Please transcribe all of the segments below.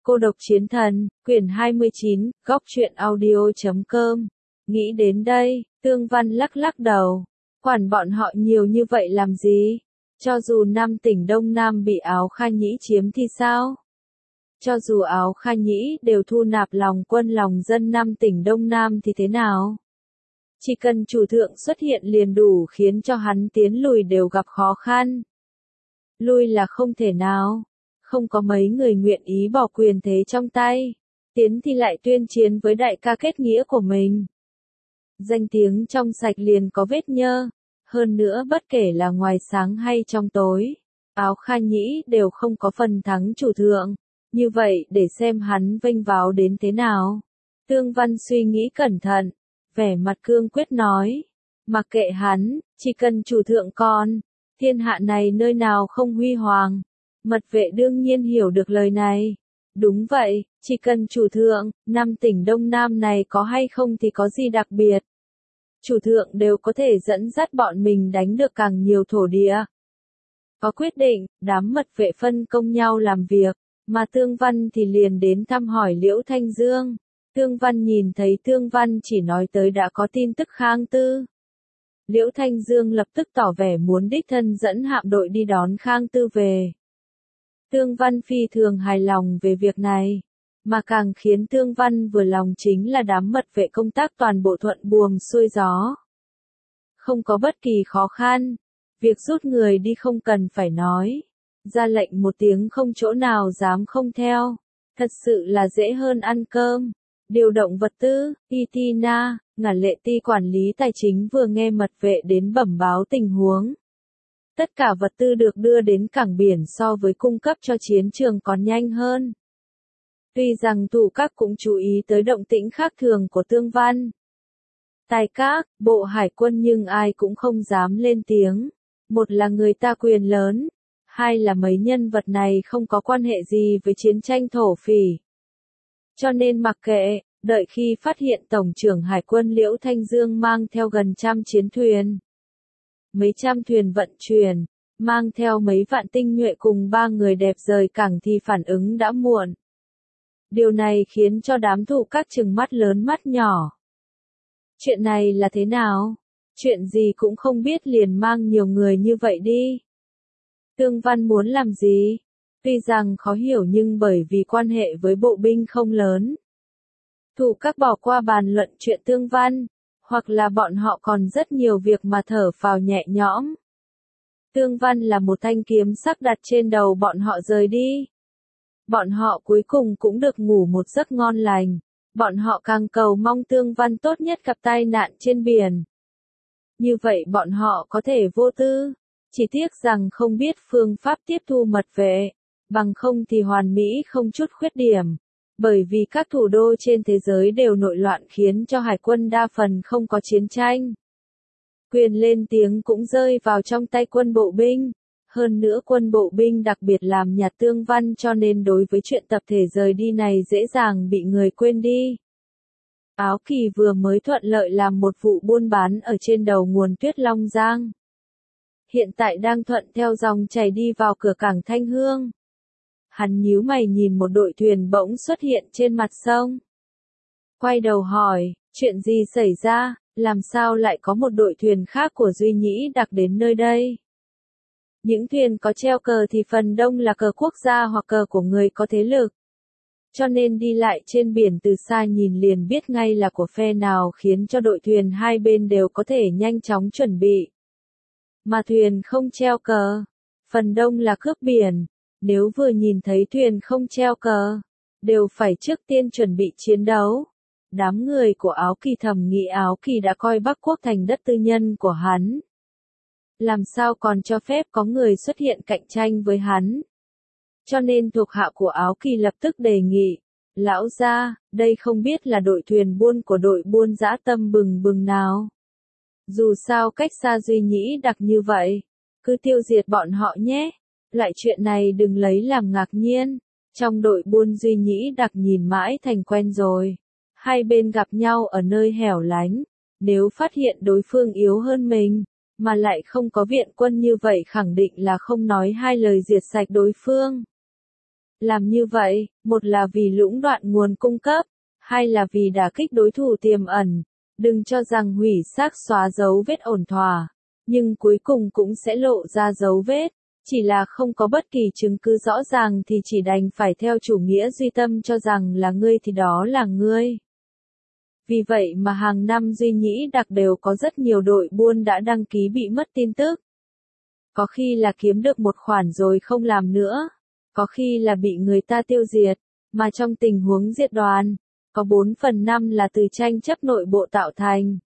Cô độc chiến thần, quyển 29, góc truyện audio.com. Nghĩ đến đây, Tương Văn lắc lắc đầu. Quản bọn họ nhiều như vậy làm gì? Cho dù Nam tỉnh Đông Nam bị Áo Kha Nhĩ chiếm thì sao? Cho dù Áo Kha Nhĩ đều thu nạp lòng quân lòng dân Nam tỉnh Đông Nam thì thế nào? Chỉ cần chủ thượng xuất hiện liền đủ khiến cho hắn tiến lùi đều gặp khó khăn. Lui là không thể nào. Không có mấy người nguyện ý bỏ quyền thế trong tay. Tiến thì lại tuyên chiến với đại ca kết nghĩa của mình. Danh tiếng trong sạch liền có vết nhơ. Hơn nữa bất kể là ngoài sáng hay trong tối, Áo Kha Nhĩ đều không có phần thắng chủ thượng. Như vậy để xem hắn vênh váo đến thế nào. Tương Văn suy nghĩ cẩn thận, vẻ mặt cương quyết nói. Mặc kệ hắn, chỉ cần chủ thượng còn, thiên hạ này nơi nào không huy hoàng. Mật vệ đương nhiên hiểu được lời này. Đúng vậy, chỉ cần chủ thượng, năm tỉnh Đông Nam này có hay không thì có gì đặc biệt. Chủ thượng đều có thể dẫn dắt bọn mình đánh được càng nhiều thổ địa. Có quyết định, đám mật vệ phân công nhau làm việc, mà Tương Văn thì liền đến thăm hỏi Liễu Thanh Dương. Tương Văn nhìn thấy Tương Văn chỉ nói tới đã có tin tức Khang Tư. Liễu Thanh Dương lập tức tỏ vẻ muốn đích thân dẫn hạm đội đi đón Khang Tư về. Tương Văn phi thường hài lòng về việc này, mà càng khiến Tương Văn vừa lòng chính là đám mật vệ công tác toàn bộ thuận buồm xuôi gió. Không có bất kỳ khó khăn, việc rút người đi không cần phải nói, ra lệnh một tiếng không chỗ nào dám không theo, thật sự là dễ hơn ăn cơm. Điều động vật tư, Itina, Ngả Lệ Ti quản lý tài chính vừa nghe mật vệ đến bẩm báo tình huống. Tất cả vật tư được đưa đến cảng biển so với cung cấp cho chiến trường còn nhanh hơn. Tuy rằng thủ các cũng chú ý tới động tĩnh khác thường của Tương Văn. Tài các, bộ hải quân nhưng ai cũng không dám lên tiếng. Một là người ta quyền lớn, hai là mấy nhân vật này không có quan hệ gì với chiến tranh thổ phỉ. Cho nên mặc kệ, đợi khi phát hiện Tổng trưởng Hải quân Liễu Thanh Dương mang theo gần 100 chiến thuyền. Mấy trăm thuyền vận chuyển, mang theo mấy vạn tinh nhuệ cùng 3 người đẹp rời cảng thì phản ứng đã muộn. Điều này khiến cho đám thủ các trừng mắt lớn mắt nhỏ. Chuyện này là thế nào? Chuyện gì cũng không biết liền mang nhiều người như vậy đi. Tương Văn muốn làm gì? Tuy rằng khó hiểu nhưng bởi vì quan hệ với bộ binh không lớn. Thủ các bỏ qua bàn luận chuyện Tương Văn. Hoặc là bọn họ còn rất nhiều việc mà thở phào nhẹ nhõm. Tương Văn là một thanh kiếm sắc đặt trên đầu bọn họ rời đi. Bọn họ cuối cùng cũng được ngủ một giấc ngon lành. Bọn họ càng cầu mong Tương Văn tốt nhất gặp tai nạn trên biển. Như vậy bọn họ có thể vô tư. Chỉ tiếc rằng không biết phương pháp tiếp thu mật vệ. Bằng không thì hoàn mỹ không chút khuyết điểm. Bởi vì các thủ đô trên thế giới đều nội loạn khiến cho hải quân đa phần không có chiến tranh. Quyền lên tiếng cũng rơi vào trong tay quân bộ binh. Hơn nữa quân bộ binh đặc biệt làm nhạt Tương Văn cho nên đối với chuyện tập thể rời đi này dễ dàng bị người quên đi. Áo Kỳ vừa mới thuận lợi làm một vụ buôn bán ở trên đầu nguồn Tuyết Long Giang. Hiện tại đang thuận theo dòng chảy đi vào cửa cảng Thanh Hương. Hắn nhíu mày nhìn một đội thuyền bỗng xuất hiện trên mặt sông. Quay đầu hỏi, chuyện gì xảy ra, làm sao lại có một đội thuyền khác của Duy Nhĩ Đặc đến nơi đây? Những thuyền có treo cờ thì phần đông là cờ quốc gia hoặc cờ của người có thế lực. Cho nên đi lại trên biển từ xa nhìn liền biết ngay là của phe nào khiến cho đội thuyền hai bên đều có thể nhanh chóng chuẩn bị. Mà thuyền không treo cờ, phần đông là cướp biển. Nếu vừa nhìn thấy thuyền không treo cờ, đều phải trước tiên chuẩn bị chiến đấu. Đám người của Áo Kỳ thầm nghĩ Áo Kỳ đã coi Bắc Quốc thành đất tư nhân của hắn. Làm sao còn cho phép có người xuất hiện cạnh tranh với hắn. Cho nên thuộc hạ của Áo Kỳ lập tức đề nghị, lão gia, đây không biết là đội thuyền buôn của đội buôn dã tâm bừng bừng nào. Dù sao cách xa Duy Nhĩ Đặc như vậy, cứ tiêu diệt bọn họ nhé. Lại chuyện này đừng lấy làm ngạc nhiên. Trong đội buôn Duy Nhĩ Đặc nhìn mãi thành quen rồi. Hai bên gặp nhau ở nơi hẻo lánh. Nếu phát hiện đối phương yếu hơn mình, mà lại không có viện quân như vậy khẳng định là không nói hai lời diệt sạch đối phương. Làm như vậy, một là vì lũng đoạn nguồn cung cấp, hai là vì đả kích đối thủ tiềm ẩn. Đừng cho rằng hủy xác xóa dấu vết ổn thỏa, nhưng cuối cùng cũng sẽ lộ ra dấu vết. Chỉ là không có bất kỳ chứng cứ rõ ràng thì chỉ đành phải theo chủ nghĩa duy tâm cho rằng là ngươi thì đó là ngươi. Vì vậy mà hàng năm Duy Nhĩ Đặc đều có rất nhiều đội buôn đã đăng ký bị mất tin tức. Có khi là kiếm được một khoản rồi không làm nữa, có khi là bị người ta tiêu diệt, mà trong tình huống diệt đoàn, có 4/5 là từ tranh chấp nội bộ tạo thành.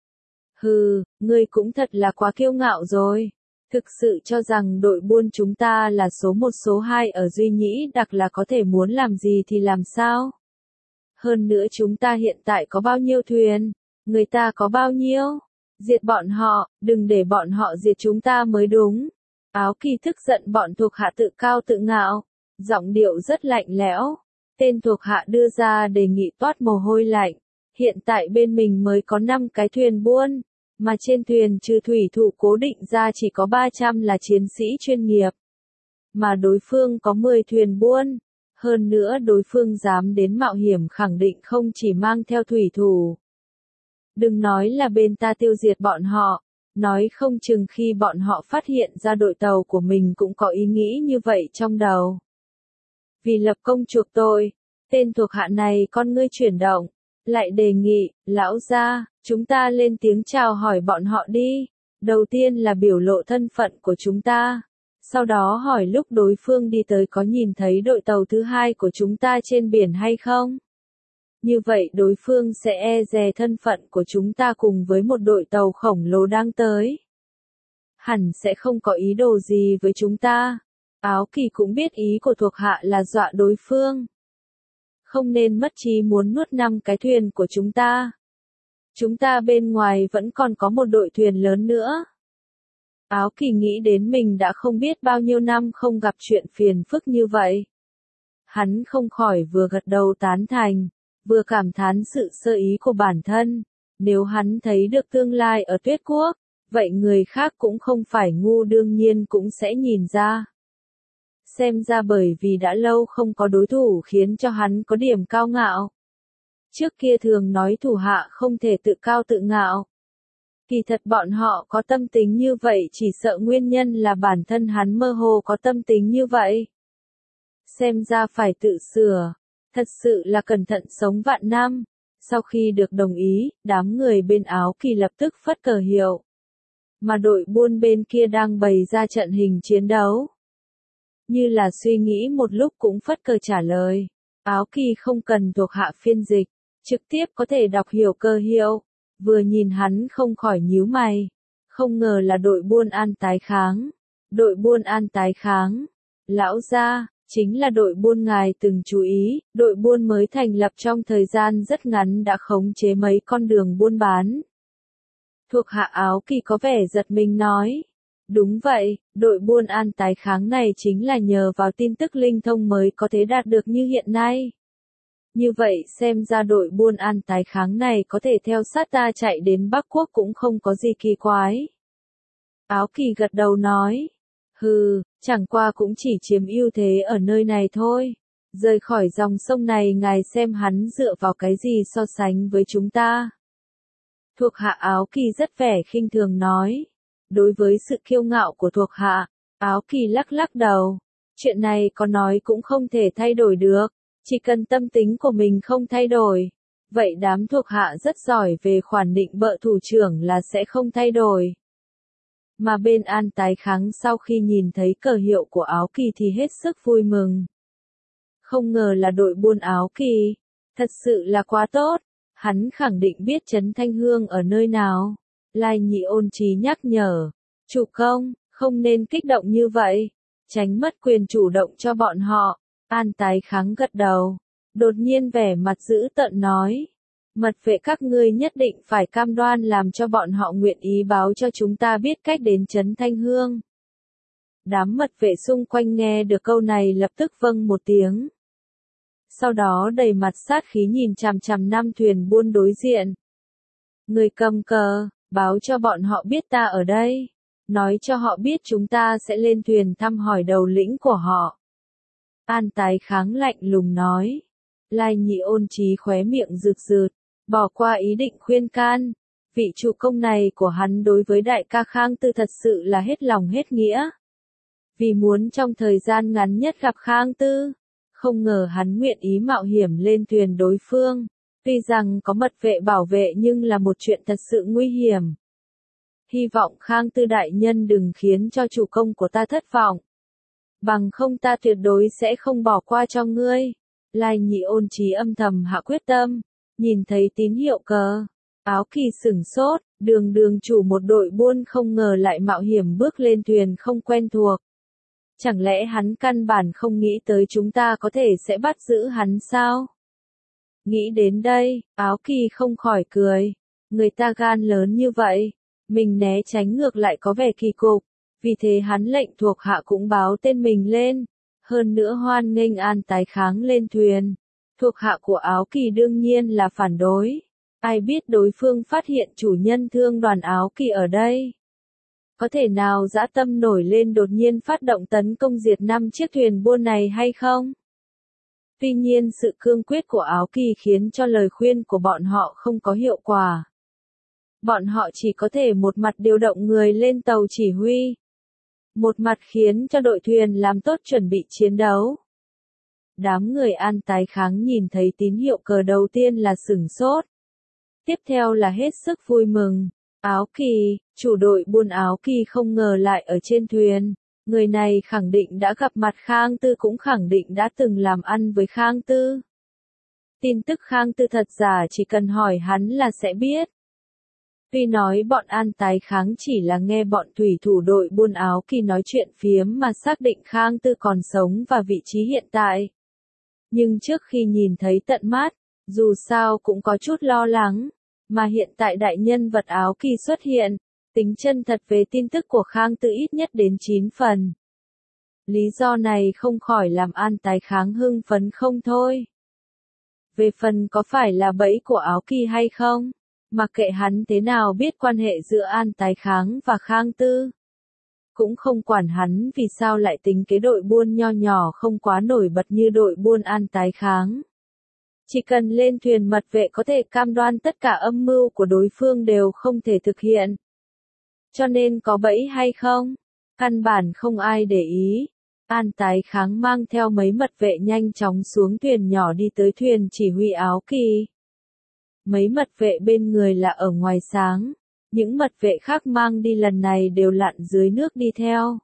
Hừ, ngươi cũng thật là quá kiêu ngạo rồi. Thực sự cho rằng đội buôn chúng ta là số 1 số 2 ở Duy Nhĩ Đặc là có thể muốn làm gì thì làm sao? Hơn nữa chúng ta hiện tại có bao nhiêu thuyền, người ta có bao nhiêu? Diệt bọn họ, đừng để bọn họ diệt chúng ta mới đúng. Áo Kỳ tức giận bọn thuộc hạ tự cao tự ngạo, giọng điệu rất lạnh lẽo. Tên thuộc hạ đưa ra đề nghị toát mồ hôi lạnh. Hiện tại bên mình mới có 5 cái thuyền buôn, mà trên thuyền trừ thủy thủ cố định ra chỉ có 300 là chiến sĩ chuyên nghiệp. Mà đối phương có 10 thuyền buôn. Hơn nữa đối phương dám đến mạo hiểm khẳng định không chỉ mang theo thủy thủ. Đừng nói là bên ta tiêu diệt bọn họ, nói không chừng khi bọn họ phát hiện ra đội tàu của mình cũng có ý nghĩ như vậy trong đầu. Vì lập công chuộc tội, tên thuộc hạ này con ngươi chuyển động, lại đề nghị, lão gia, chúng ta lên tiếng chào hỏi bọn họ đi. Đầu tiên là biểu lộ thân phận của chúng ta. Sau đó hỏi lúc đối phương đi tới có nhìn thấy đội tàu thứ hai của chúng ta trên biển hay không? Như vậy đối phương sẽ e dè thân phận của chúng ta cùng với một đội tàu khổng lồ đang tới. Hẳn sẽ không có ý đồ gì với chúng ta. Áo Kỳ cũng biết ý của thuộc hạ là dọa đối phương. Không nên mất trí muốn nuốt 5 cái thuyền của chúng ta. Chúng ta bên ngoài vẫn còn có một đội thuyền lớn nữa. Áo Kỳ nghĩ đến mình đã không biết bao nhiêu năm không gặp chuyện phiền phức như vậy. Hắn không khỏi vừa gật đầu tán thành, vừa cảm thán sự sơ ý của bản thân. Nếu hắn thấy được tương lai ở Tuyết Quốc, vậy người khác cũng không phải ngu đương nhiên cũng sẽ nhìn ra. Xem ra bởi vì đã lâu không có đối thủ khiến cho hắn có điểm cao ngạo. Trước kia thường nói thủ hạ không thể tự cao tự ngạo. Kỳ thật bọn họ có tâm tính như vậy chỉ sợ nguyên nhân là bản thân hắn mơ hồ có tâm tính như vậy. Xem ra phải tự sửa, thật sự là cẩn thận sống vạn năm. Sau khi được đồng ý, đám người bên Áo Kỳ lập tức phất cờ hiệu. Mà đội buôn bên kia đang bày ra trận hình chiến đấu. Như là suy nghĩ một lúc cũng phất cờ trả lời. Áo Kỳ không cần thuộc hạ phiên dịch, trực tiếp có thể đọc hiểu cờ hiệu. Vừa nhìn hắn không khỏi nhíu mày. Không ngờ là đội buôn An tái kháng. Đội buôn An tái kháng. Lão gia, chính là đội buôn ngài từng chú ý, đội buôn mới thành lập trong thời gian rất ngắn đã khống chế mấy con đường buôn bán. Thuộc hạ Áo Kỳ có vẻ giật mình nói. Đúng vậy, đội buôn An tái kháng này chính là nhờ vào tin tức linh thông mới có thể đạt được như hiện nay. Như vậy xem ra đội buôn An tái kháng này có thể theo sát ta chạy đến Bắc Quốc cũng không có gì kỳ quái. Áo Kỳ gật đầu nói. Hừ, chẳng qua cũng chỉ chiếm ưu thế ở nơi này thôi. Rời khỏi dòng sông này ngài xem hắn dựa vào cái gì so sánh với chúng ta. Thuộc hạ Áo Kỳ rất vẻ khinh thường nói. Đối với sự kiêu ngạo của thuộc hạ, Áo Kỳ lắc lắc đầu. Chuyện này có nói cũng không thể thay đổi được. Chỉ cần tâm tính của mình không thay đổi. Vậy đám thuộc hạ rất giỏi về khoản định bợ thủ trưởng là sẽ không thay đổi. Mà bên An tái kháng sau khi nhìn thấy cờ hiệu của Áo Kỳ thì hết sức vui mừng. Không ngờ là đội buôn Áo Kỳ. Thật sự là quá tốt. Hắn khẳng định biết Trấn Thanh Hương ở nơi nào. Lai Nhị ôn trí nhắc nhở. Chủ công, không nên kích động như vậy. Tránh mất quyền chủ động cho bọn họ. An tái kháng gật đầu. Đột nhiên vẻ mặt dữ tợn nói. Mật vệ các ngươi nhất định phải cam đoan làm cho bọn họ nguyện ý báo cho chúng ta biết cách đến Trấn Thanh Hương. Đám mật vệ xung quanh nghe được câu này lập tức vâng một tiếng. Sau đó đầy mặt sát khí nhìn chằm chằm 5 thuyền buôn đối diện. Người cầm cờ, báo cho bọn họ biết ta ở đây. Nói cho họ biết chúng ta sẽ lên thuyền thăm hỏi đầu lĩnh của họ. An Tái Kháng lạnh lùng nói. Lai Nhị Ôn Chí khóe miệng rực rực, bỏ qua ý định khuyên can. Vị chủ công này của hắn đối với đại ca Khang Tư thật sự là hết lòng hết nghĩa. Vì muốn trong thời gian ngắn nhất gặp Khang Tư, không ngờ hắn nguyện ý mạo hiểm lên thuyền đối phương. Tuy rằng có mật vệ bảo vệ nhưng là một chuyện thật sự nguy hiểm. Hy vọng Khang Tư đại nhân đừng khiến cho chủ công của ta thất vọng. Bằng không ta tuyệt đối sẽ không bỏ qua cho ngươi. Lai Nhị Ôn Chí âm thầm hạ quyết tâm, nhìn thấy tín hiệu cờ. Áo Kỳ sửng sốt, đường chủ một đội buôn không ngờ lại mạo hiểm bước lên thuyền không quen thuộc. Chẳng lẽ hắn căn bản không nghĩ tới chúng ta có thể sẽ bắt giữ hắn sao? Nghĩ đến đây, Áo Kỳ không khỏi cười. Người ta gan lớn như vậy, mình né tránh ngược lại có vẻ kỳ cục. Vì thế hắn lệnh thuộc hạ cũng báo tên mình lên. Hơn nữa hoan nghênh An Tái Kháng lên thuyền. Thuộc hạ của Áo Kỳ đương nhiên là phản đối. Ai biết đối phương phát hiện chủ nhân thương đoàn Áo Kỳ ở đây. Có thể nào dã tâm nổi lên đột nhiên phát động tấn công diệt 5 chiếc thuyền buôn này hay không? Tuy nhiên sự cương quyết của Áo Kỳ khiến cho lời khuyên của bọn họ không có hiệu quả. Bọn họ chỉ có thể một mặt điều động người lên tàu chỉ huy. Một mặt khiến cho đội thuyền làm tốt chuẩn bị chiến đấu. Đám người An Tái Kháng nhìn thấy tín hiệu cờ đầu tiên là sửng sốt. Tiếp theo là hết sức vui mừng. Áo Kỳ, chủ đội buôn Áo Kỳ không ngờ lại ở trên thuyền. Người này khẳng định đã gặp mặt Khang Tư cũng khẳng định đã từng làm ăn với Khang Tư. Tin tức Khang Tư thật giả chỉ cần hỏi hắn là sẽ biết. Tuy nói bọn An Tái Kháng chỉ là nghe bọn thủy thủ đội buôn Áo Kỳ nói chuyện phiếm mà xác định Khang Tư còn sống và vị trí hiện tại. Nhưng trước khi nhìn thấy tận mắt, dù sao cũng có chút lo lắng. Mà hiện tại đại nhân vật Áo Kỳ xuất hiện, tính chân thật về tin tức của Khang Tư ít nhất đến 9 phần. Lý do này không khỏi làm An Tái Kháng hưng phấn không thôi. Về phần có phải là bẫy của Áo Kỳ hay không, mặc kệ hắn thế nào biết quan hệ giữa An Tái Kháng và Khang Tư. Cũng không quản hắn vì sao lại tính kế đội buôn nho nhỏ không quá nổi bật như đội buôn An Tái Kháng. Chỉ cần lên thuyền mật vệ có thể cam đoan tất cả âm mưu của đối phương đều không thể thực hiện. Cho nên có bẫy hay không? Căn bản không ai để ý. An Tái Kháng mang theo mấy mật vệ nhanh chóng xuống thuyền nhỏ đi tới thuyền chỉ huy Áo Kỳ. Mấy mật vệ bên người là ở ngoài sáng. Những mật vệ khác mang đi lần này đều lặn dưới nước đi theo.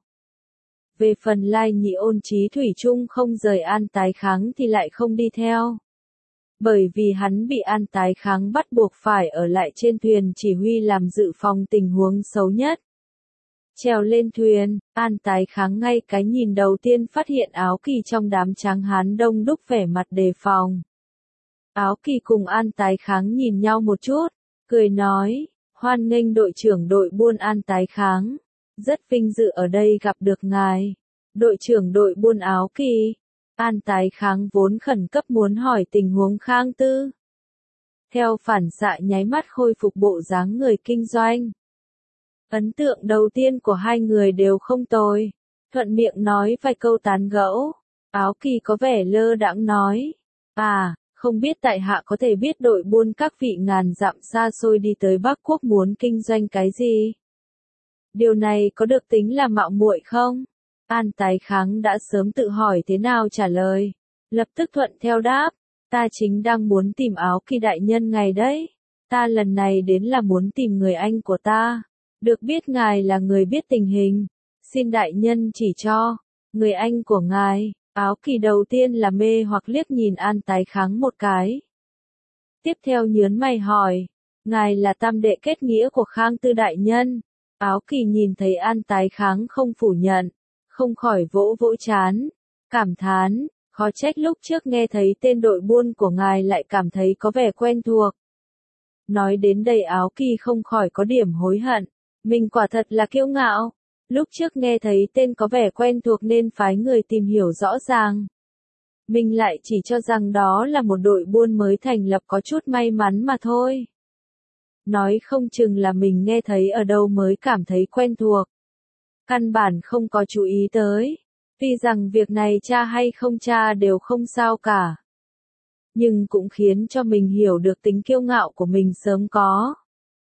Về phần Lai Nhị Ôn Chí thủy chung không rời An Tái Kháng thì lại không đi theo. Bởi vì hắn bị An Tái Kháng bắt buộc phải ở lại trên thuyền chỉ huy làm dự phòng tình huống xấu nhất. Trèo lên thuyền, An Tái Kháng ngay cái nhìn đầu tiên phát hiện Áo Kỳ trong đám tráng hán đông đúc vẻ mặt đề phòng. Áo Kỳ cùng An Tái Kháng nhìn nhau một chút, cười nói, hoan nghênh đội trưởng đội buôn An Tái Kháng. Rất vinh dự ở đây gặp được ngài. Đội trưởng đội buôn Áo Kỳ. An Tái Kháng vốn khẩn cấp muốn hỏi tình huống Khang Tư. Theo phản xạ nháy mắt khôi phục bộ dáng người kinh doanh. Ấn tượng đầu tiên của hai người đều không tồi. Thuận miệng nói vài câu tán gẫu. Áo Kỳ có vẻ lơ đãng nói. À, không biết tại hạ có thể biết đội buôn các vị ngàn dặm xa xôi đi tới Bắc Quốc muốn kinh doanh cái gì? Điều này có được tính là mạo muội không? An Tái Kháng đã sớm tự hỏi thế nào trả lời. Lập tức thuận theo đáp. Ta chính đang muốn tìm Áo Kỳ đại nhân ngài đấy. Ta lần này đến là muốn tìm người anh của ta. Được biết ngài là người biết tình hình. Xin đại nhân chỉ cho. Người anh của ngài. Áo Kỳ đầu tiên là mê hoặc liếc nhìn An Tái Kháng một cái. Tiếp theo nhớn mày hỏi. Ngài là tam đệ kết nghĩa của Khang Tư đại nhân. Áo Kỳ nhìn thấy An Tái Kháng không phủ nhận. Không khỏi vỗ vỗ chán. Cảm thán. Khó trách lúc trước nghe thấy tên đội buôn của ngài lại cảm thấy có vẻ quen thuộc. Nói đến đây Áo Kỳ không khỏi có điểm hối hận. Mình quả thật là kiêu ngạo. Lúc trước nghe thấy tên có vẻ quen thuộc nên phái người tìm hiểu rõ ràng. Mình lại chỉ cho rằng đó là một đội buôn mới thành lập có chút may mắn mà thôi. Nói không chừng là mình nghe thấy ở đâu mới cảm thấy quen thuộc. Căn bản không có chú ý tới. Tuy rằng việc này cha hay không cha đều không sao cả. Nhưng cũng khiến cho mình hiểu được tính kiêu ngạo của mình sớm có.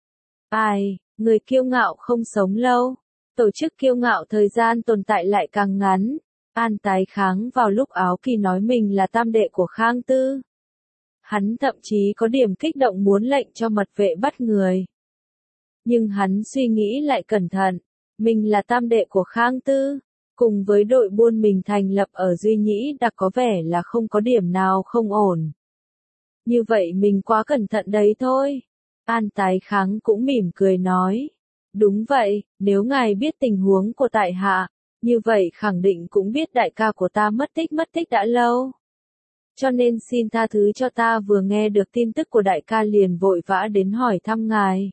Ai, người kiêu ngạo không sống lâu. Tổ chức kiêu ngạo thời gian tồn tại lại càng ngắn. An tái kháng vào lúc Áo Kỳ nói mình là tam đệ của Khang Tư. Hắn thậm chí có điểm kích động muốn lệnh cho mật vệ bắt người. Nhưng hắn suy nghĩ lại cẩn thận. Mình là tam đệ của Khang Tư. Cùng với đội buôn mình thành lập ở Duy Nhĩ đã có vẻ là không có điểm nào không ổn. Như vậy mình quá cẩn thận đấy thôi. An tái kháng cũng mỉm cười nói. Đúng vậy, nếu ngài biết tình huống của tại hạ, như vậy khẳng định cũng biết đại ca của ta mất tích đã lâu. Cho nên xin tha thứ cho ta vừa nghe được tin tức của đại ca liền vội vã đến hỏi thăm ngài.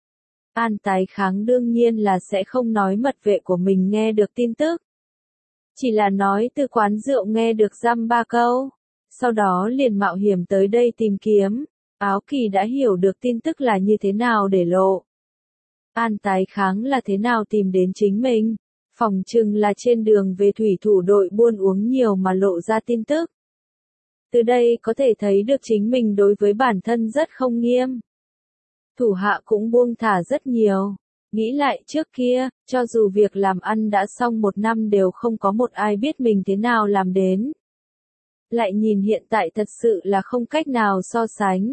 An tái kháng đương nhiên là sẽ không nói mật vệ của mình nghe được tin tức. Chỉ là nói từ quán rượu nghe được dăm ba câu. Sau đó liền mạo hiểm tới đây tìm kiếm. Áo Kỳ đã hiểu được tin tức là như thế nào để lộ. An tái kháng là thế nào tìm đến chính mình. Phỏng chừng là trên đường về thủy thủ đội buôn uống nhiều mà lộ ra tin tức. Từ đây có thể thấy được chính mình đối với bản thân rất không nghiêm. Thủ hạ cũng buông thả rất nhiều. Nghĩ lại trước kia, cho dù việc làm ăn đã xong 1 năm đều không có một ai biết mình thế nào làm đến. Lại nhìn hiện tại thật sự là không cách nào so sánh.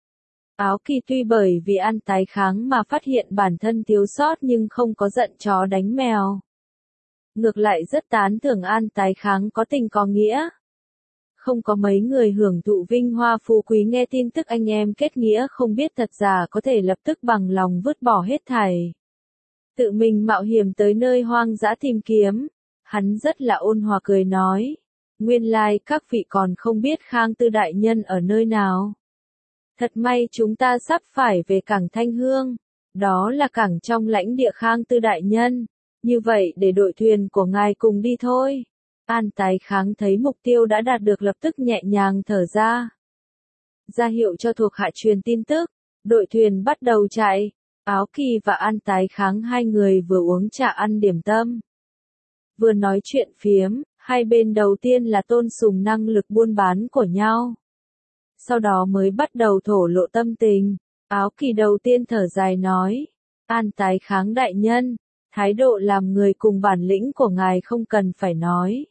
Áo Kỳ tuy bởi vì An tái kháng mà phát hiện bản thân thiếu sót nhưng không có giận chó đánh mèo. Ngược lại rất tán thưởng An tái kháng có tình có nghĩa. Không có mấy người hưởng thụ vinh hoa phú quý nghe tin tức anh em kết nghĩa không biết thật giả có thể lập tức bằng lòng vứt bỏ hết thảy. Tự mình mạo hiểm tới nơi hoang dã tìm kiếm. Hắn rất là ôn hòa cười nói. Nguyên lai các vị còn không biết Khang Tư đại nhân ở nơi nào. Thật may chúng ta sắp phải về cảng Thanh Hương. Đó là cảng trong lãnh địa Khang Tư đại nhân. Như vậy để đội thuyền của ngài cùng đi thôi. An tái kháng thấy mục tiêu đã đạt được lập tức nhẹ nhàng thở ra. Ra hiệu cho thuộc hạ truyền tin tức. Đội thuyền bắt đầu chạy. Áo Kỳ và An tái kháng hai người vừa uống trà ăn điểm tâm. Vừa nói chuyện phiếm, hai bên đầu tiên là tôn sùng năng lực buôn bán của nhau. Sau đó mới bắt đầu thổ lộ tâm tình. Áo Kỳ đầu tiên thở dài nói. An tái kháng đại nhân, thái độ làm người cùng bản lĩnh của ngài không cần phải nói.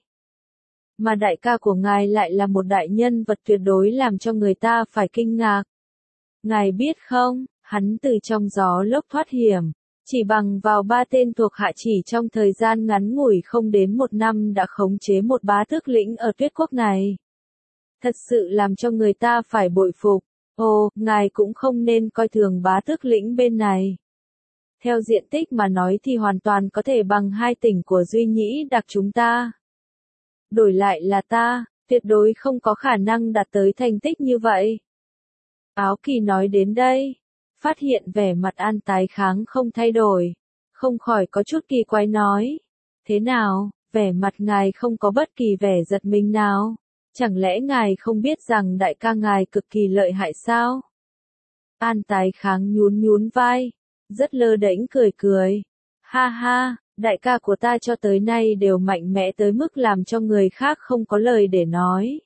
Mà đại ca của ngài lại là một đại nhân vật tuyệt đối làm cho người ta phải kinh ngạc. Ngài biết không, hắn từ trong gió lốc thoát hiểm, chỉ bằng vào 3 tên thuộc hạ chỉ trong thời gian ngắn ngủi không đến 1 năm đã khống chế một bá tước lĩnh ở Tuyết Quốc này. Thật sự làm cho người ta phải bội phục. Ồ, ngài cũng không nên coi thường bá tước lĩnh bên này. Theo diện tích mà nói thì hoàn toàn có thể bằng 2 tỉnh của Duy Nhĩ đặc chúng ta. Đổi lại là ta, tuyệt đối không có khả năng đạt tới thành tích như vậy. Áo Kỳ nói đến đây, phát hiện vẻ mặt An tái kháng không thay đổi, không khỏi có chút kỳ quái nói. Thế nào, vẻ mặt ngài không có bất kỳ vẻ giật mình nào, chẳng lẽ ngài không biết rằng đại ca ngài cực kỳ lợi hại sao? An tái kháng nhún nhún vai, rất lơ đễnh cười cười. Ha ha, đại ca của ta cho tới nay đều mạnh mẽ tới mức làm cho người khác không có lời để nói.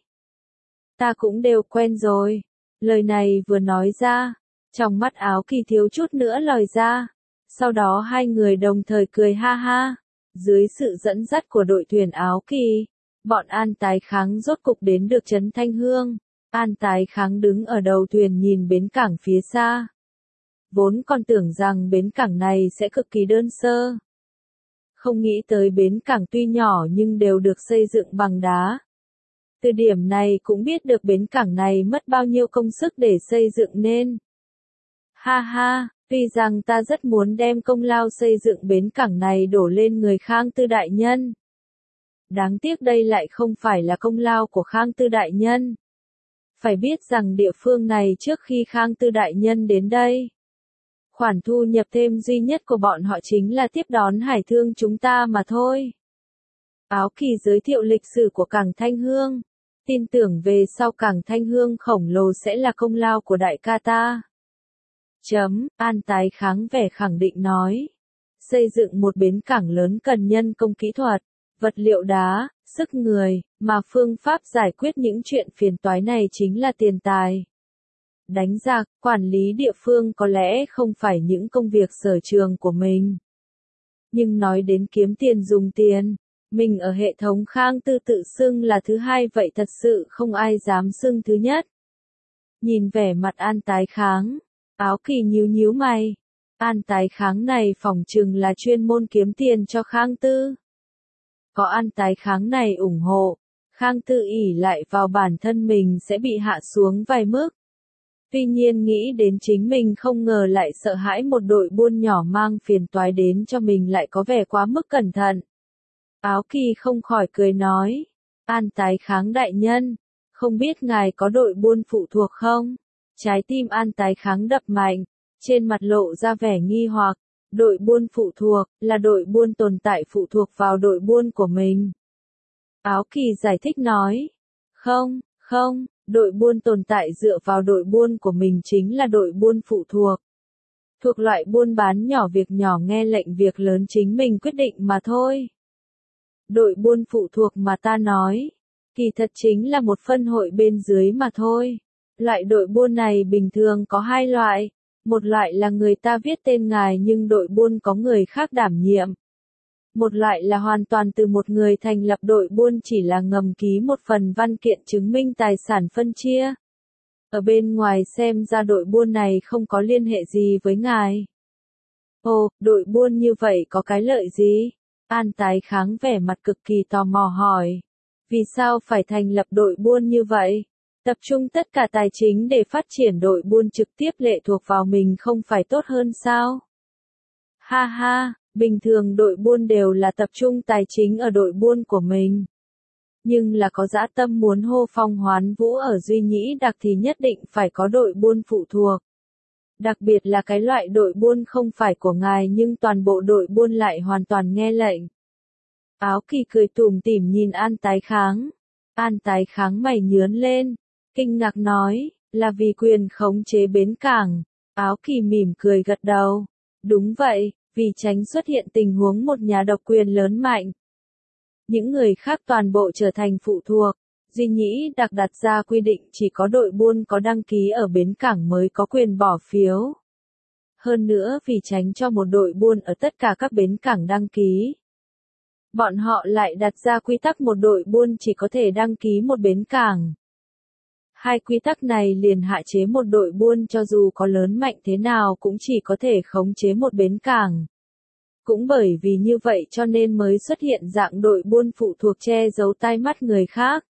Ta cũng đều quen rồi. Lời này vừa nói ra, trong mắt Áo Kỳ thiếu chút nữa lòi ra. Sau đó hai người đồng thời cười ha ha. Dưới sự dẫn dắt của đội thuyền Áo Kỳ, bọn An tái kháng rốt cục đến được trấn Thanh Hương. An tái kháng đứng ở đầu thuyền nhìn bến cảng phía xa. Vốn còn tưởng rằng bến cảng này sẽ cực kỳ đơn sơ. Không nghĩ tới bến cảng tuy nhỏ nhưng đều được xây dựng bằng đá. Từ điểm này cũng biết được bến cảng này mất bao nhiêu công sức để xây dựng nên. Ha ha, tuy rằng ta rất muốn đem công lao xây dựng bến cảng này đổ lên người Khang Tư đại nhân. Đáng tiếc đây lại không phải là công lao của Khang Tư đại nhân. Phải biết rằng địa phương này trước khi Khang Tư đại nhân đến đây, khoản thu nhập thêm duy nhất của bọn họ chính là tiếp đón hải thương chúng ta mà thôi. Áo Kỳ giới thiệu lịch sử của cảng Thanh Hương. Tin tưởng về sau cảng Thanh Hương khổng lồ sẽ là công lao của đại ca ta. An tái kháng vẻ khẳng định nói. Xây dựng một bến cảng lớn cần nhân công kỹ thuật, vật liệu đá, sức người, mà phương pháp giải quyết những chuyện phiền toái này chính là tiền tài. Đánh giặc, quản lý địa phương có lẽ không phải những công việc sở trường của mình. Nhưng nói đến kiếm tiền dùng tiền, mình ở hệ thống Khang Tư tự xưng là thứ hai vậy thật sự không ai dám xưng thứ nhất. Nhìn vẻ mặt An Tái Kháng, Áo Kỳ nhíu nhíu mày. An Tái Kháng này phỏng chừng là chuyên môn kiếm tiền cho Khang Tư. Có An Tái Kháng này ủng hộ, Khang Tư ỷ lại vào bản thân mình sẽ bị hạ xuống vài mức. Tuy nhiên nghĩ đến chính mình không ngờ lại sợ hãi một đội buôn nhỏ mang phiền toái đến cho mình lại có vẻ quá mức cẩn thận. Áo Kỳ không khỏi cười nói, An Tái Kháng đại nhân, không biết ngài có đội buôn phụ thuộc không? Trái tim An Tái Kháng đập mạnh, trên mặt lộ ra vẻ nghi hoặc, đội buôn phụ thuộc, là đội buôn tồn tại phụ thuộc vào đội buôn của mình. Áo Kỳ giải thích nói, không, đội buôn tồn tại dựa vào đội buôn của mình chính là đội buôn phụ thuộc. Thuộc loại buôn bán nhỏ việc nhỏ nghe lệnh việc lớn chính mình quyết định mà thôi. Đội buôn phụ thuộc mà ta nói, kỳ thật chính là một phân hội bên dưới mà thôi. Loại đội buôn này bình thường có hai loại. Một loại là người ta viết tên ngài nhưng đội buôn có người khác đảm nhiệm. Một loại là hoàn toàn từ một người thành lập đội buôn chỉ là ngầm ký một phần văn kiện chứng minh tài sản phân chia. Ở bên ngoài xem ra đội buôn này không có liên hệ gì với ngài. Ồ, đội buôn như vậy có cái lợi gì? An Tái Kháng vẻ mặt cực kỳ tò mò hỏi. Vì sao phải thành lập đội buôn như vậy? Tập trung tất cả tài chính để phát triển đội buôn trực tiếp lệ thuộc vào mình không phải tốt hơn sao? Ha ha, bình thường đội buôn đều là tập trung tài chính ở đội buôn của mình. Nhưng là có dã tâm muốn hô phong hoán vũ ở Duy Nhĩ Đặc thì nhất định phải có đội buôn phụ thuộc. Đặc biệt là cái loại đội buôn không phải của ngài nhưng toàn bộ đội buôn lại hoàn toàn nghe lệnh. Áo Kỳ cười tủm tỉm nhìn An Tái Kháng. An Tái Kháng mày nhướng lên, kinh ngạc nói, là vì quyền khống chế bến cảng. Áo Kỳ mỉm cười gật đầu. Đúng vậy, vì tránh xuất hiện tình huống một nhà độc quyền lớn mạnh. Những người khác toàn bộ trở thành phụ thuộc. Duy Nhĩ Đặc đặt ra quy định chỉ có đội buôn có đăng ký ở bến cảng mới có quyền bỏ phiếu. Hơn nữa vì tránh cho một đội buôn ở tất cả các bến cảng đăng ký. Bọn họ lại đặt ra quy tắc một đội buôn chỉ có thể đăng ký một bến cảng. Hai quy tắc này liền hạn chế một đội buôn cho dù có lớn mạnh thế nào cũng chỉ có thể khống chế một bến cảng. Cũng bởi vì như vậy cho nên mới xuất hiện dạng đội buôn phụ thuộc che giấu tai mắt người khác.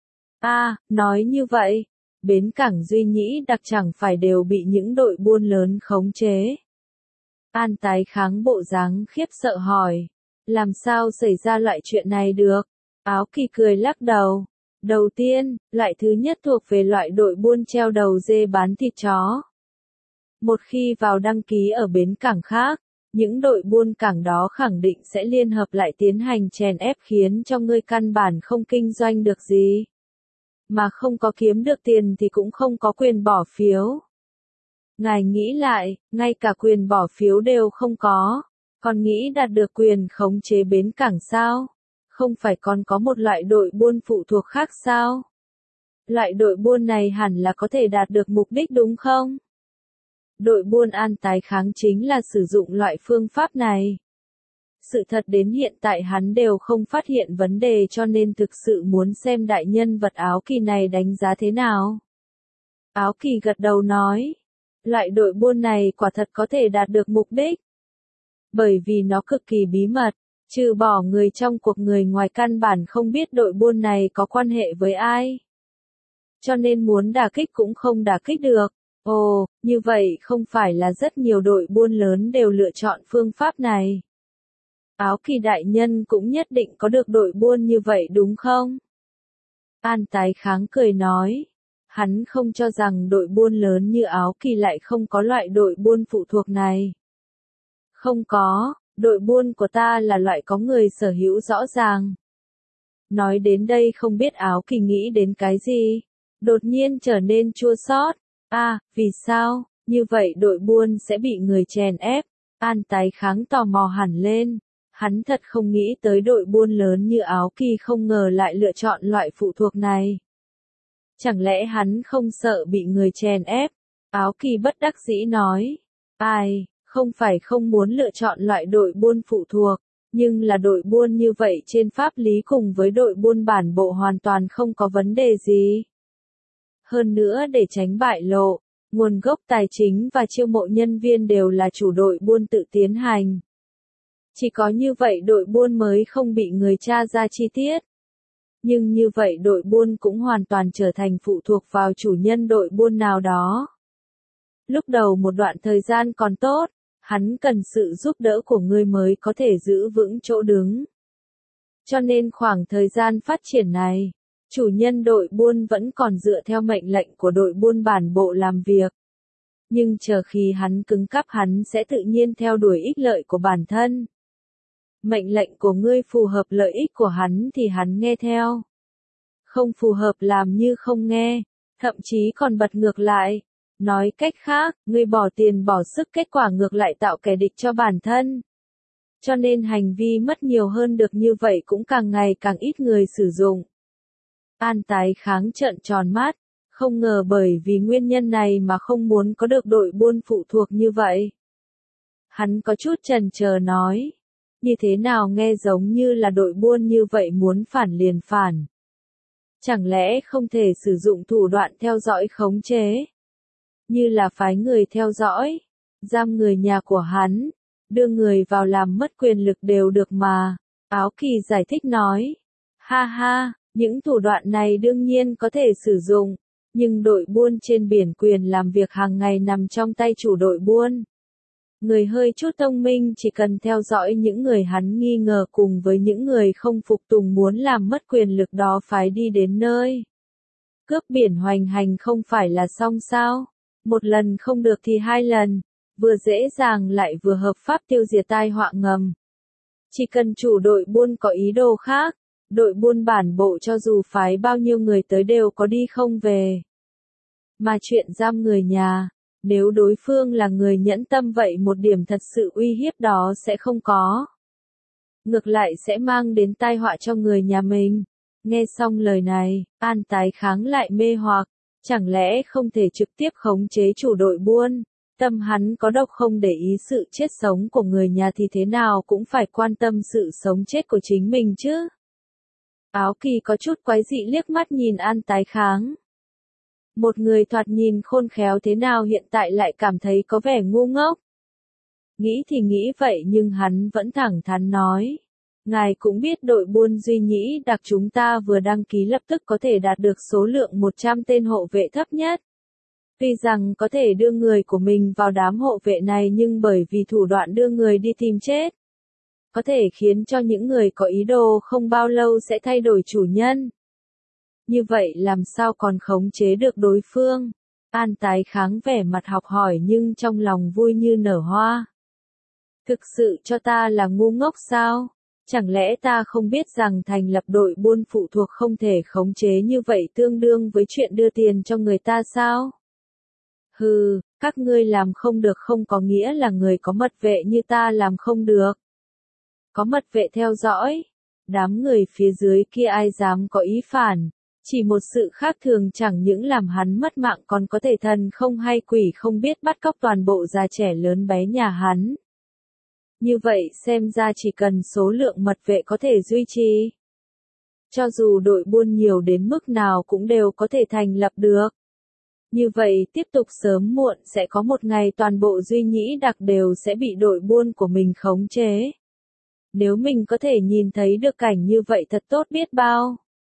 Nói như vậy, bến cảng Duy Nhĩ Đặc chẳng phải đều bị những đội buôn lớn khống chế. An Tái Kháng bộ dáng khiếp sợ hỏi, làm sao xảy ra loại chuyện này được? Áo Kỳ cười lắc đầu. Đầu tiên, loại thứ nhất thuộc về loại đội buôn treo đầu dê bán thịt chó. Một khi vào đăng ký ở bến cảng khác, những đội buôn cảng đó khẳng định sẽ liên hợp lại tiến hành chèn ép khiến cho ngươi căn bản không kinh doanh được gì. Mà không có kiếm được tiền thì cũng không có quyền bỏ phiếu. Ngài nghĩ lại, ngay cả quyền bỏ phiếu đều không có, còn nghĩ đạt được quyền khống chế bến cảng sao? Không phải còn có một loại đội buôn phụ thuộc khác sao? Loại đội buôn này hẳn là có thể đạt được mục đích đúng không? Đội buôn An Tái Kháng chính là sử dụng loại phương pháp này. Sự thật đến hiện tại hắn đều không phát hiện vấn đề cho nên thực sự muốn xem đại nhân vật Áo Kỳ này đánh giá thế nào. Áo Kỳ gật đầu nói, loại đội buôn này quả thật có thể đạt được mục đích. Bởi vì nó cực kỳ bí mật, trừ bỏ người trong cuộc người ngoài căn bản không biết đội buôn này có quan hệ với ai. Cho nên muốn đả kích cũng không đả kích được. Ồ, như vậy không phải là rất nhiều đội buôn lớn đều lựa chọn phương pháp này. Áo Kỳ đại nhân cũng nhất định có được đội buôn như vậy đúng không? An Tái Kháng cười nói. Hắn không cho rằng đội buôn lớn như Áo Kỳ lại không có loại đội buôn phụ thuộc này. Không có, đội buôn của ta là loại có người sở hữu rõ ràng. Nói đến đây không biết Áo Kỳ nghĩ đến cái gì. Đột nhiên trở nên chua xót. Vì sao? Như vậy đội buôn sẽ bị người chèn ép. An Tái Kháng tò mò hẳn lên. Hắn thật không nghĩ tới đội buôn lớn như Áo Kỳ không ngờ lại lựa chọn loại phụ thuộc này. Chẳng lẽ hắn không sợ bị người chèn ép? Áo Kỳ bất đắc dĩ nói. Ai, không phải không muốn lựa chọn loại đội buôn phụ thuộc, nhưng là đội buôn như vậy trên pháp lý cùng với đội buôn bản bộ hoàn toàn không có vấn đề gì. Hơn nữa để tránh bại lộ, nguồn gốc tài chính và chiêu mộ nhân viên đều là chủ đội buôn tự tiến hành. Chỉ có như vậy đội buôn mới không bị người tra ra chi tiết. Nhưng như vậy đội buôn cũng hoàn toàn trở thành phụ thuộc vào chủ nhân đội buôn nào đó. Lúc đầu một đoạn thời gian còn tốt, hắn cần sự giúp đỡ của ngươi mới có thể giữ vững chỗ đứng. Cho nên khoảng thời gian phát triển này, chủ nhân đội buôn vẫn còn dựa theo mệnh lệnh của đội buôn bản bộ làm việc. Nhưng chờ khi hắn cứng cáp hắn sẽ tự nhiên theo đuổi ích lợi của bản thân. Mệnh lệnh của ngươi phù hợp lợi ích của hắn thì hắn nghe theo. Không phù hợp làm như không nghe, thậm chí còn bật ngược lại. Nói cách khác, ngươi bỏ tiền bỏ sức kết quả ngược lại tạo kẻ địch cho bản thân. Cho nên hành vi mất nhiều hơn được như vậy cũng càng ngày càng ít người sử dụng. An Tái Kháng trợn tròn mắt, không ngờ bởi vì nguyên nhân này mà không muốn có được đội buôn phụ thuộc như vậy. Hắn có chút chần chờ nói, như thế nào nghe giống như là đội buôn như vậy muốn phản liền phản. Chẳng lẽ không thể sử dụng thủ đoạn theo dõi khống chế? Như là phái người theo dõi, giam người nhà của hắn, đưa người vào làm mất quyền lực đều được mà. Áo Kỳ giải thích nói, ha ha, những thủ đoạn này đương nhiên có thể sử dụng, nhưng đội buôn trên biển quyền làm việc hàng ngày nằm trong tay chủ đội buôn. Người hơi chút thông minh chỉ cần theo dõi những người hắn nghi ngờ cùng với những người không phục tùng muốn làm mất quyền lực đó phái đi đến nơi. Cướp biển hoành hành không phải là xong sao? Một lần không được thì hai lần, vừa dễ dàng lại vừa hợp pháp tiêu diệt tai họa ngầm. Chỉ cần chủ đội buôn có ý đồ khác, đội buôn bản bộ cho dù phái bao nhiêu người tới đều có đi không về. Mà chuyện giam người nhà, nếu đối phương là người nhẫn tâm vậy một điểm thật sự uy hiếp đó sẽ không có. Ngược lại sẽ mang đến tai họa cho người nhà mình. Nghe xong lời này, An Tái Kháng lại mê hoặc. Chẳng lẽ không thể trực tiếp khống chế chủ đội buôn? Tâm hắn có độc không để ý sự chết sống của người nhà thì thế nào cũng phải quan tâm sự sống chết của chính mình chứ? Áo Kỳ có chút quái dị liếc mắt nhìn An Tái Kháng. Một người thoạt nhìn khôn khéo thế nào hiện tại lại cảm thấy có vẻ ngu ngốc. Nghĩ thì nghĩ vậy nhưng hắn vẫn thẳng thắn nói. Ngài cũng biết đội buôn Duy Nhĩ Đặc chúng ta vừa đăng ký lập tức có thể đạt được số lượng 100 tên hộ vệ thấp nhất. Tuy rằng có thể đưa người của mình vào đám hộ vệ này nhưng bởi vì thủ đoạn đưa người đi tìm chết, có thể khiến cho những người có ý đồ không bao lâu sẽ thay đổi chủ nhân. Như vậy làm sao còn khống chế được đối phương? An Tái Kháng vẻ mặt học hỏi nhưng trong lòng vui như nở hoa. Thực sự cho ta là ngu ngốc sao? Chẳng lẽ ta không biết rằng thành lập đội buôn phụ thuộc không thể khống chế như vậy tương đương với chuyện đưa tiền cho người ta sao? Hừ, các ngươi làm không được không có nghĩa là người có mật vệ như ta làm không được. Có mật vệ theo dõi, đám người phía dưới kia ai dám có ý phản, chỉ một sự khác thường chẳng những làm hắn mất mạng còn có thể thần không hay quỷ không biết bắt cóc toàn bộ già trẻ lớn bé nhà hắn. Như vậy xem ra chỉ cần số lượng mật vệ có thể duy trì. Cho dù đội buôn nhiều đến mức nào cũng đều có thể thành lập được. Như vậy tiếp tục sớm muộn sẽ có một ngày toàn bộ Duy Nhĩ Đặc đều sẽ bị đội buôn của mình khống chế. Nếu mình có thể nhìn thấy được cảnh như vậy thật tốt biết bao.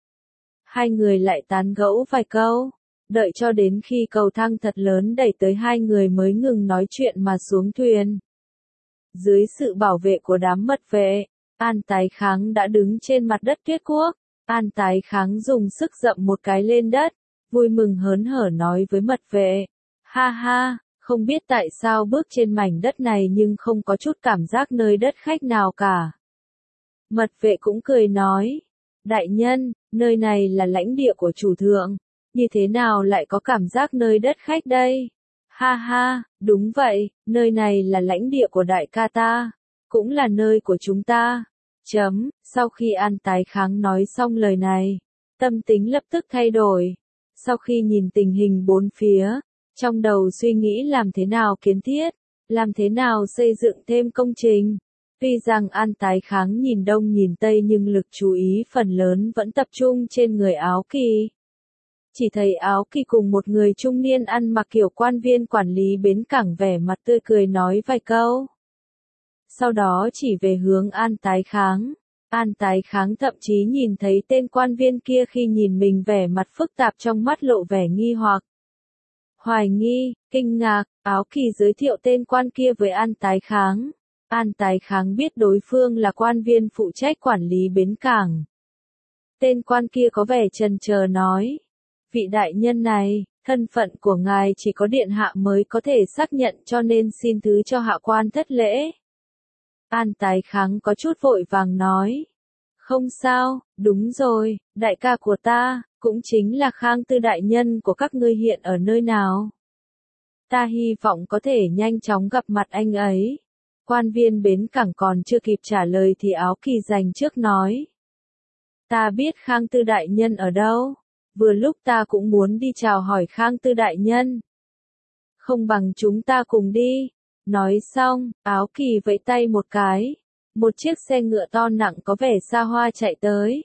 Hai người lại tán gẫu vài câu, đợi cho đến khi cầu thang thật lớn đẩy tới hai người mới ngừng nói chuyện mà xuống thuyền. Dưới sự bảo vệ của đám mật vệ, An Tái Kháng đã đứng trên mặt đất tuyết quốc. An Tái Kháng dùng sức dậm một cái lên đất, vui mừng hớn hở nói với mật vệ. Ha ha, không biết tại sao bước trên mảnh đất này nhưng không có chút cảm giác nơi đất khách nào cả. Mật vệ cũng cười nói. Đại nhân, nơi này là lãnh địa của chủ thượng, như thế nào lại có cảm giác nơi đất khách đây? Ha ha, đúng vậy, nơi này là lãnh địa của đại ca ta. cũng là nơi của chúng ta. Sau khi An Tái Kháng nói xong lời này, tâm tính lập tức thay đổi. Sau khi nhìn tình hình bốn phía, trong đầu suy nghĩ làm thế nào kiến thiết, làm thế nào xây dựng thêm công trình. Tuy rằng An Tái Kháng nhìn đông nhìn tây nhưng lực chú ý phần lớn vẫn tập trung trên người Áo Kỳ. Chỉ thấy Áo Kỳ cùng một người trung niên ăn mặc kiểu quan viên quản lý bến cảng vẻ mặt tươi cười nói vài câu. Sau đó chỉ về hướng An Tái Kháng. An Tái Kháng thậm chí nhìn thấy tên quan viên kia khi nhìn mình vẻ mặt phức tạp trong mắt lộ vẻ nghi hoặc. Hoài nghi, kinh ngạc, Áo Kỳ giới thiệu tên quan kia với An Tái Kháng. An Tái Kháng biết đối phương là quan viên phụ trách quản lý bến cảng. Tên quan kia có vẻ chần chờ nói. Vị đại nhân này, thân phận của ngài chỉ có điện hạ mới có thể xác nhận cho nên xin thứ cho hạ quan thất lễ. An Tái Kháng có chút vội vàng nói. Không sao, đúng rồi, đại ca của ta, cũng chính là Khang Tư đại nhân của các ngươi hiện ở nơi nào. Ta hy vọng có thể nhanh chóng gặp mặt anh ấy. Quan viên bến cảng còn chưa kịp trả lời thì Áo Kỳ dành trước nói. Ta biết Khang Tư đại nhân ở đâu, vừa lúc ta cũng muốn đi chào hỏi Khang Tư đại nhân. Không bằng chúng ta cùng đi. Nói xong, Áo Kỳ vẫy tay một cái. Một chiếc xe ngựa to nặng có vẻ xa hoa chạy tới.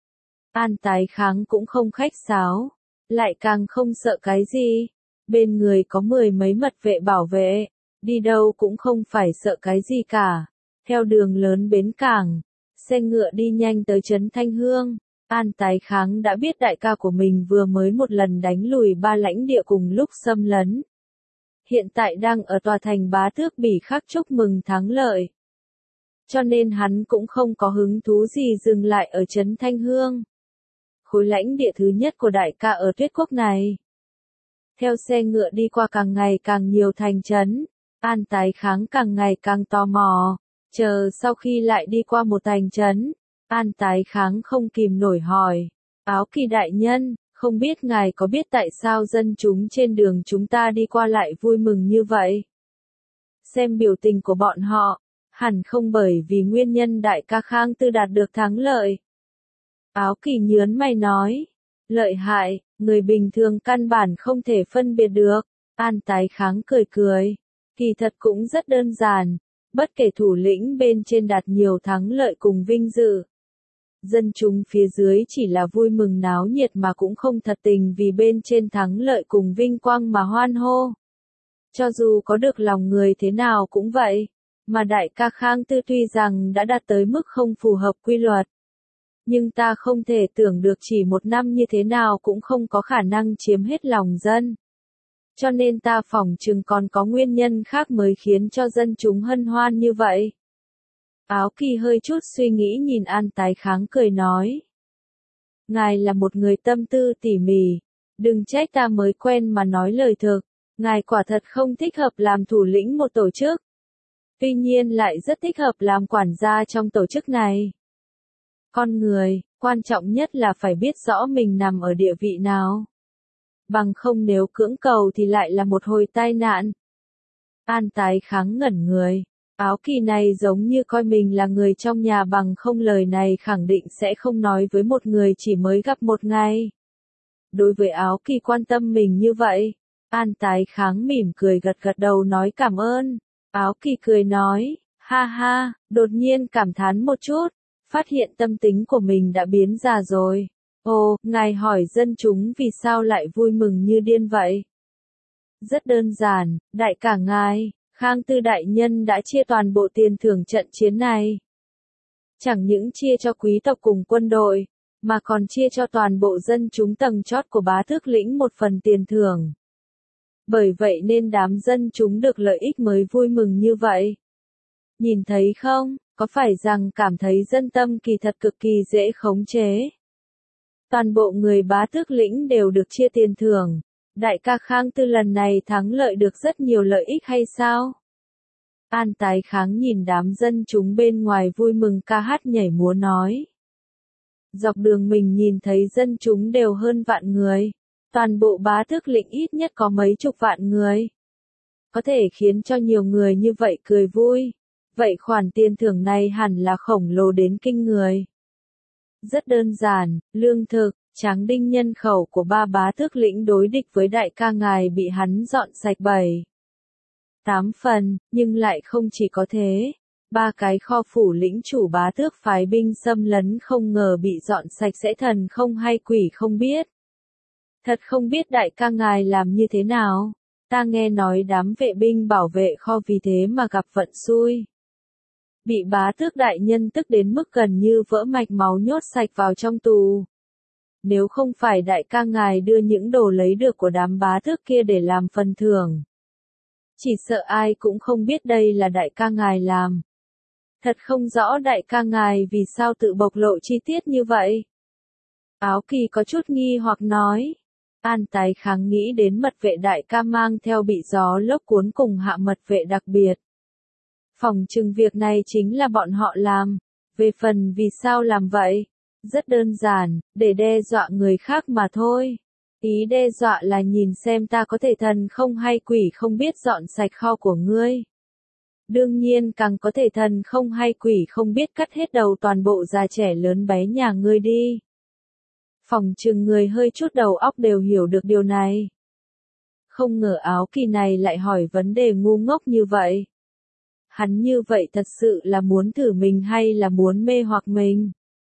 An Tái Kháng cũng không khách sáo, lại càng không sợ cái gì. Bên người có 10 mấy mật vệ bảo vệ, đi đâu cũng không phải sợ cái gì cả. Theo đường lớn bến cảng, xe ngựa đi nhanh tới trấn Thanh Hương. An Tái Kháng đã biết đại ca của mình vừa mới một lần đánh lùi 3 lãnh địa cùng lúc xâm lấn. Hiện tại đang ở tòa thành Bá Tước Bỉ Khắc chúc mừng thắng lợi. Cho nên hắn cũng không có hứng thú gì dừng lại ở trấn Thanh Hương. Khối lãnh địa thứ nhất của đại ca ở Tuyết Quốc này. Theo xe ngựa đi qua càng ngày càng nhiều thành trấn, An Tái Kháng càng ngày càng tò mò. Chờ sau khi lại đi qua một thành trấn, An Tái Kháng không kìm nổi hỏi. Áo Kỳ đại nhân, không biết ngài có biết tại sao dân chúng trên đường chúng ta đi qua lại vui mừng như vậy? Xem biểu tình của bọn họ, hẳn không bởi vì nguyên nhân đại ca Khang Tư đạt được thắng lợi. Áo Kỳ nhớn mày nói, lợi hại, người bình thường căn bản không thể phân biệt được. An Tái Kháng cười cười, kỳ thật cũng rất đơn giản, bất kể thủ lĩnh bên trên đạt nhiều thắng lợi cùng vinh dự. Dân chúng phía dưới chỉ là vui mừng náo nhiệt mà cũng không thật tình vì bên trên thắng lợi cùng vinh quang mà hoan hô. Cho dù có được lòng người thế nào cũng vậy, mà đại ca Khang Tư tuy rằng đã đạt tới mức không phù hợp quy luật. Nhưng ta không thể tưởng được chỉ một năm như thế nào cũng không có khả năng chiếm hết lòng dân. Cho nên ta phỏng chừng còn có nguyên nhân khác mới khiến cho dân chúng hân hoan như vậy. Áo Kỳ hơi chút suy nghĩ nhìn An Tái Kháng cười nói. Ngài là một người tâm tư tỉ mỉ, đừng trách ta mới quen mà nói lời thực, ngài quả thật không thích hợp làm thủ lĩnh một tổ chức. Tuy nhiên lại rất thích hợp làm quản gia trong tổ chức này. Con người, quan trọng nhất là phải biết rõ mình nằm ở địa vị nào. Bằng không nếu cưỡng cầu thì lại là một hồi tai nạn. An Tái Kháng ngẩn người. Áo Kỳ này giống như coi mình là người trong nhà bằng không lời này khẳng định sẽ không nói với một người chỉ mới gặp một ngày. Đối với Áo Kỳ quan tâm mình như vậy, An Tái Kháng mỉm cười gật gật đầu nói cảm ơn. Áo Kỳ cười nói, ha ha, đột nhiên cảm thán một chút, phát hiện tâm tính của mình đã biến già rồi. Ồ, ngài hỏi dân chúng vì sao lại vui mừng như điên vậy? Rất đơn giản, đại cả ngài. Khang Tư đại nhân đã chia toàn bộ tiền thưởng trận chiến này. Chẳng những chia cho quý tộc cùng quân đội, mà còn chia cho toàn bộ dân chúng tầng chót của Bá Tước lĩnh một phần tiền thưởng. Bởi vậy nên đám dân chúng được lợi ích mới vui mừng như vậy. Nhìn thấy không, có phải rằng cảm thấy dân tâm kỳ thật cực kỳ dễ khống chế. Toàn bộ người Bá Tước lĩnh đều được chia tiền thưởng. Đại ca Khang Tư lần này thắng lợi được rất nhiều lợi ích hay sao? An Tái Kháng nhìn đám dân chúng bên ngoài vui mừng ca hát nhảy múa nói. Dọc đường mình nhìn thấy dân chúng đều hơn vạn người. Toàn bộ Bá Tước lĩnh ít nhất có mấy chục vạn người. Có thể khiến cho nhiều người như vậy cười vui. Vậy khoản tiền thưởng này hẳn là khổng lồ đến kinh người. Rất đơn giản, lương thực, tráng đinh nhân khẩu của ba bá tước lĩnh đối địch với đại ca ngài bị hắn dọn sạch 7-8 phần, nhưng lại không chỉ có thế. 3 cái kho phủ lĩnh chủ bá tước phái binh xâm lấn không ngờ bị dọn sạch sẽ, thần không hay quỷ không biết. Thật không biết đại ca ngài làm như thế nào. Ta nghe nói đám vệ binh bảo vệ kho vì thế mà gặp vận xui. Bị bá tước đại nhân tức đến mức gần như vỡ mạch máu nhốt sạch vào trong tù. Nếu không phải đại ca ngài đưa những đồ lấy được của đám bá tước kia để làm phần thưởng, chỉ sợ ai cũng không biết đây là đại ca ngài làm. Thật không rõ đại ca ngài vì sao tự bộc lộ chi tiết như vậy. Áo Kỳ có chút nghi hoặc nói. An Tái Kháng nghĩ đến mật vệ đại ca mang theo bị gió lốc cuốn cùng hạ mật vệ đặc biệt. Phỏng chừng việc này chính là bọn họ làm. Về phần vì sao làm vậy? Rất đơn giản, để đe dọa người khác mà thôi. Ý đe dọa là nhìn xem ta có thể thần không hay quỷ không biết dọn sạch kho của ngươi. Đương nhiên càng có thể thần không hay quỷ không biết cắt hết đầu toàn bộ già trẻ lớn bé nhà ngươi đi. Phỏng chừng người hơi chút đầu óc đều hiểu được điều này. Không ngờ Áo Kỳ này lại hỏi vấn đề ngu ngốc như vậy. Hắn như vậy thật sự là muốn thử mình hay là muốn mê hoặc mình?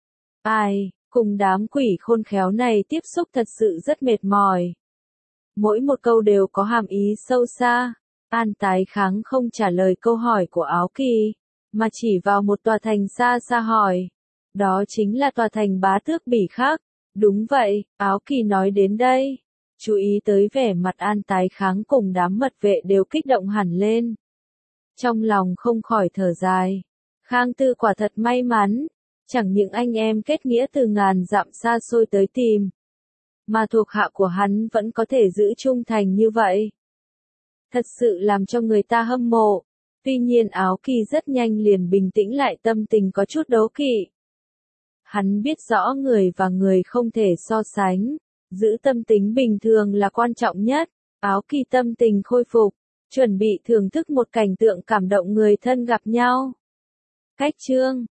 Ai, cùng đám quỷ khôn khéo này tiếp xúc thật sự rất mệt mỏi. Mỗi một câu đều có hàm ý sâu xa. An Tái Kháng không trả lời câu hỏi của Áo Kỳ, mà chỉ vào một tòa thành xa xa hỏi. Đó chính là tòa thành bá tước Bỉ Khắc. Đúng vậy, Áo Kỳ nói đến đây. Chú ý tới vẻ mặt An Tái Kháng cùng đám mật vệ đều kích động hẳn lên. Trong lòng không khỏi thở dài. Khang Tư quả thật may mắn. Chẳng những anh em kết nghĩa từ ngàn dặm xa xôi tới tìm, mà thuộc hạ của hắn vẫn có thể giữ trung thành như vậy. Thật sự làm cho người ta hâm mộ. Tuy nhiên Áo Kỳ rất nhanh liền bình tĩnh lại, tâm tình có chút đố kỵ. Hắn biết rõ người và người không thể so sánh. Giữ tâm tính bình thường là quan trọng nhất. Áo Kỳ tâm tình khôi phục, chuẩn bị thưởng thức một cảnh tượng cảm động người thân gặp nhau. Cách chương